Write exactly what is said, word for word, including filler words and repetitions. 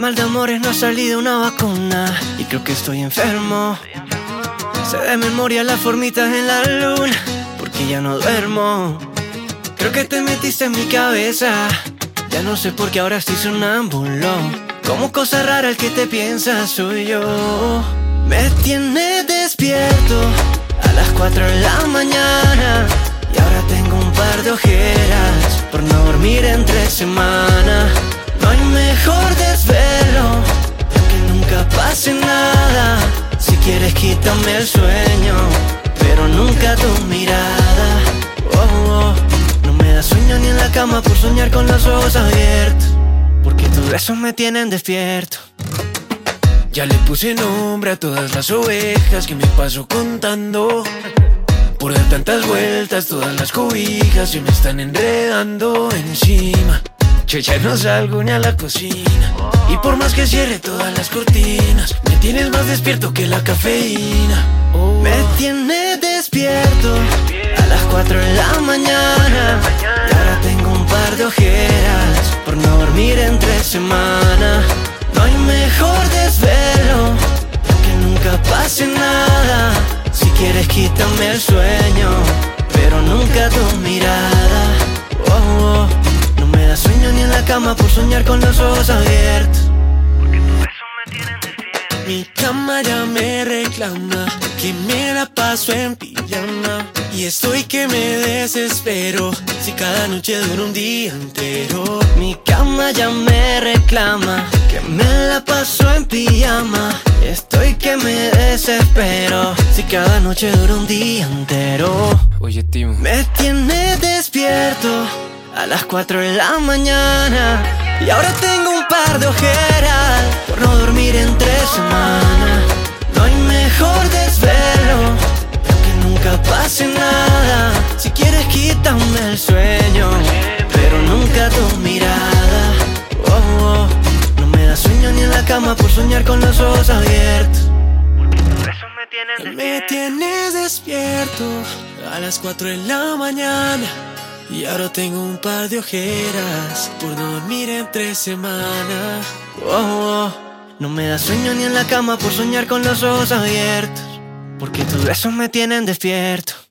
mal de amores no ha salido una vacuna y creo que estoy enfermo. Sé de memoria las formitas en la luna porque ya no duermo. Creo que te metiste en mi cabeza, ya no sé por qué ahora estoy sonámbulo. Como cosa rara el que te piensa soy yo. Me tienes despierto a las cuatro de la mañana y ahora tengo un par de ojeras por no dormir entre semana. No hay mejor desvelo, aunque nunca pase nada. Si quieres quítame el sueño, pero nunca tu mirada. Oh, oh. No me da sueño ni en la cama por soñar con los ojos abiertos, porque tus besos me tienen despierto. Ya le puse nombre a todas las ovejas que me paso contando. Por dar tantas vueltas todas las cobijas se me están enredando encima. Yo ya no salgo ni a la cocina, y por más que cierre todas las cortinas, me tienes más despierto que la cafeína. Oh. Me tienes despierto a las cuatro de la mañana y ahora tengo un par de ojeras por no dormir entre semana. No hay mejor desvelo, que nunca pase nada. Si quieres quítame el sueño, pero nunca tu mirada. Oh, oh. No me da sueño ni en la cama por soñar con los ojos abiertos, porque tus besos me tienen despierto. Mi cama ya me reclama que me la paso en pijama, y estoy que me desespero si cada noche dura un día entero. Mi cama ya me reclama que me la paso en pijama. Estoy que me desespero si cada noche dura un día entero. Oye, Timo, me tienes despierto a las cuatro de la mañana y ahora tengo un par de ojeras por no dormir entre semana. No hay mejor desvelo, que nunca pase nada. Si quieres quítame el sueño, pero nunca tu mirada. Oh, oh. No me da sueño ni en la cama por soñar con los ojos abiertos, porque tus besos me tienen despierto. Me tienes despierto a las cuatro de la mañana y ahora tengo un par de ojeras por no dormir entre semana. Oh, oh. No me da sueño ni en la cama por soñar con los ojos abiertos, porque tus besos me tienen despierto.